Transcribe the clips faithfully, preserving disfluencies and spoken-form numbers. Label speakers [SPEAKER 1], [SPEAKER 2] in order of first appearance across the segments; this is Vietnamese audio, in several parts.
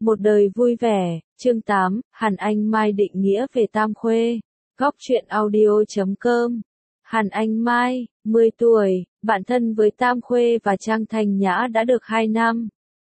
[SPEAKER 1] Một đời vui vẻ, chương tám, Hàn Anh Mai định nghĩa về Tam Khuê. Góc truyện audio chấm com. Hàn Anh Mai, mười tuổi, bạn thân với Tam Khuê và Trang Thanh Nhã đã được hai năm.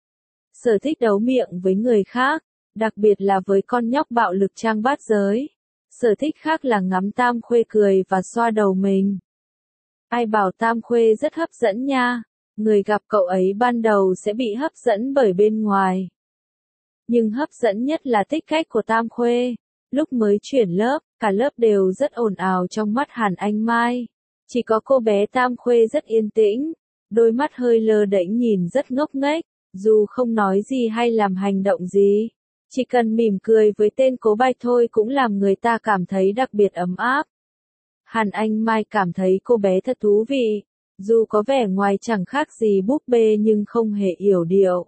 [SPEAKER 1] Sở thích đấu miệng với người khác, đặc biệt là với con nhóc bạo lực Trang Bát Giới. Sở thích khác là ngắm Tam Khuê cười và xoa đầu mình. Ai bảo Tam Khuê rất hấp dẫn nha, người gặp cậu ấy ban đầu sẽ bị hấp dẫn bởi bên ngoài. Nhưng hấp dẫn nhất là thích cách của Tam Khuê. Lúc mới chuyển lớp, cả lớp đều rất ồn ào trong mắt Hàn Anh Mai. Chỉ có cô bé Tam Khuê rất yên tĩnh, đôi mắt hơi lơ đễnh nhìn rất ngốc nghếch, dù không nói gì hay làm hành động gì. Chỉ cần mỉm cười với tên Cố Bạch thôi cũng làm người ta cảm thấy đặc biệt ấm áp. Hàn Anh Mai cảm thấy cô bé thật thú vị, dù có vẻ ngoài chẳng khác gì búp bê nhưng không hề yểu điệu.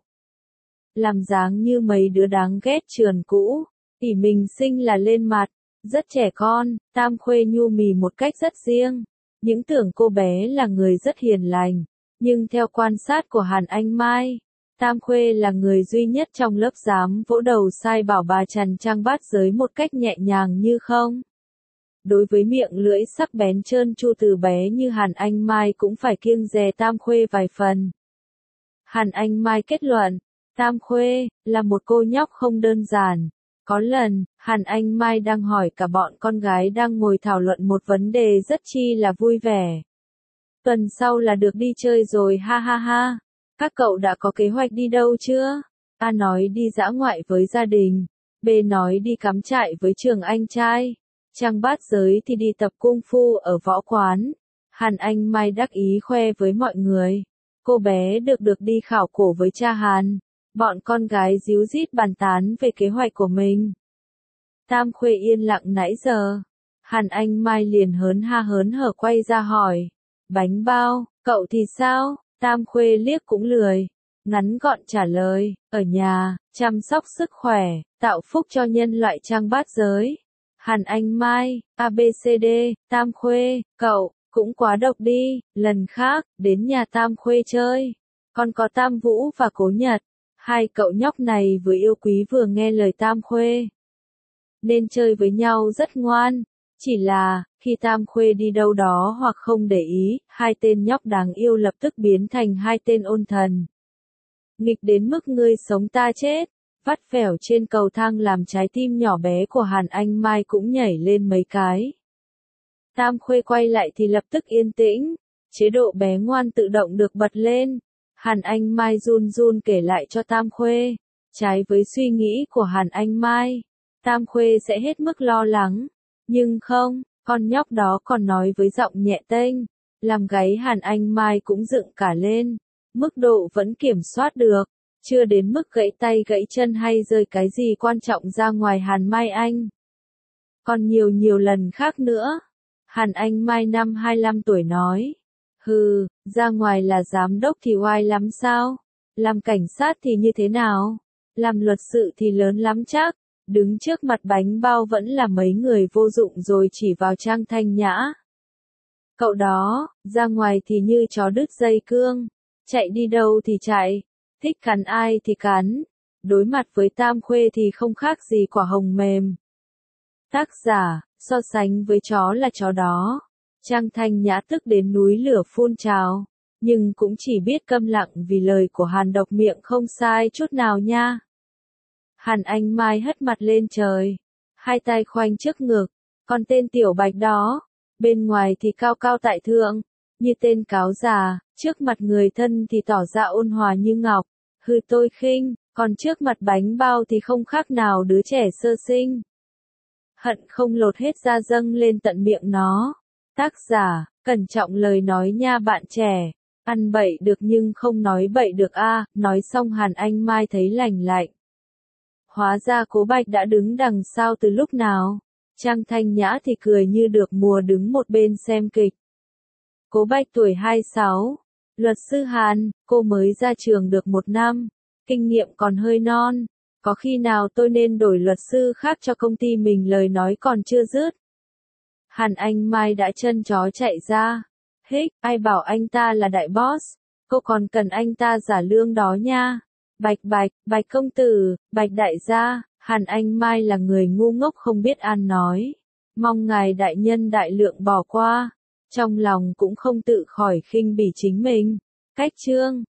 [SPEAKER 1] Làm dáng như mấy đứa đáng ghét trường cũ, tỉ mình xinh là lên mặt, rất trẻ con, Tam Khuê nhu mì một cách rất riêng. Những tưởng cô bé là người rất hiền lành, nhưng theo quan sát của Hàn Anh Mai, Tam Khuê là người duy nhất trong lớp dám vỗ đầu sai bảo bà Trần Trang Bát Giới một cách nhẹ nhàng như không. Đối với miệng lưỡi sắc bén trơn tru từ bé như Hàn Anh Mai cũng phải kiêng dè Tam Khuê vài phần. Hàn Anh Mai kết luận, Tam Khuê là một cô nhóc không đơn giản. Có lần, Hàn Anh Mai đang hỏi cả bọn con gái đang ngồi thảo luận một vấn đề rất chi là vui vẻ. Tuần sau là được đi chơi rồi ha ha ha. Các cậu đã có kế hoạch đi đâu chưa? A nói đi dã ngoại với gia đình. B nói đi cắm trại với trường anh trai. Trang Bát Giới thì đi tập cung phu ở võ quán. Hàn Anh Mai đắc ý khoe với mọi người. Cô bé được được đi khảo cổ với cha Hàn. Bọn con gái díu dít bàn tán về kế hoạch của mình. Tam Khuê yên lặng nãy giờ. Hàn Anh Mai liền hớn ha hớn hở quay ra hỏi. Bánh bao, cậu thì sao? Tam Khuê liếc cũng lười. Ngắn gọn trả lời, ở nhà, chăm sóc sức khỏe, tạo phúc cho nhân loại Trang Bát Giới. Hàn Anh Mai, a bê xê đê, Tam Khuê, cậu, cũng quá độc đi, lần khác, đến nhà Tam Khuê chơi. Còn có Tam Vũ và Cố Nhật. Hai cậu nhóc này vừa yêu quý vừa nghe lời Tam Khuê. Nên chơi với nhau rất ngoan. Chỉ là, khi Tam Khuê đi đâu đó hoặc không để ý, hai tên nhóc đáng yêu lập tức biến thành hai tên ôn thần. Nghịch đến mức ngươi sống ta chết. Vắt vẻo trên cầu thang làm trái tim nhỏ bé của Hàn Anh Mai cũng nhảy lên mấy cái. Tam Khuê quay lại thì lập tức yên tĩnh. Chế độ bé ngoan tự động được bật lên. Hàn Anh Mai run run kể lại cho Tam Khuê. Trái với suy nghĩ của Hàn Anh Mai, Tam Khuê sẽ hết mức lo lắng. Nhưng không, con nhóc đó còn nói với giọng nhẹ tênh, làm gáy Hàn Anh Mai cũng dựng cả lên. Mức độ vẫn kiểm soát được, chưa đến mức gãy tay gãy chân hay rơi cái gì quan trọng ra ngoài Hàn Mai Anh. Còn nhiều nhiều lần khác nữa. Hàn Anh Mai năm hai mươi lăm tuổi nói. Hừ, ra ngoài là giám đốc thì oai lắm sao? Làm cảnh sát thì như thế nào? Làm luật sự thì lớn lắm chắc. Đứng trước mặt bánh bao vẫn là mấy người vô dụng rồi chỉ vào Trang Thanh Nhã. Cậu đó, ra ngoài thì như chó đứt dây cương. Chạy đi đâu thì chạy. Thích cắn ai thì cắn. Đối mặt với Tam Khuê thì không khác gì quả hồng mềm. Tác giả, so sánh với chó là chó đó. Trang Thanh Nhã tức đến núi lửa phun trào, nhưng cũng chỉ biết câm lặng vì lời của Hàn độc miệng không sai chút nào nha. Hàn Anh Mai hất mặt lên trời, hai tay khoanh trước ngực, còn tên Tiểu Bạch đó, bên ngoài thì cao cao tại thượng, như tên cáo già, trước mặt người thân thì tỏ ra ôn hòa như ngọc, hư tôi khinh, còn trước mặt bánh bao thì không khác nào đứa trẻ sơ sinh. Hận không lột hết da dâng lên tận miệng nó. Tác giả, cẩn trọng lời nói nha bạn trẻ. Ăn bậy được nhưng không nói bậy được a. Nói xong Hàn Anh Mai thấy lành lạnh. Hóa ra Cố Bạch đã đứng đằng sau từ lúc nào. Trang Thanh Nhã thì cười như được mùa đứng một bên xem kịch. Cố Bạch tuổi hai mươi sáu. Luật sư Hàn, cô mới ra trường được một năm. Kinh nghiệm còn hơi non. Có khi nào tôi nên đổi luật sư khác cho công ty mình lời nói còn chưa dứt. Hàn Anh Mai đã chân chó chạy ra. Hích, ai bảo anh ta là đại boss, cô còn cần anh ta giả lương đó nha. Bạch bạch, bạch công tử, bạch đại gia, Hàn Anh Mai là người ngu ngốc không biết ăn nói. Mong ngài đại nhân đại lượng bỏ qua. Trong lòng cũng không tự khỏi khinh bỉ chính mình. Cách chương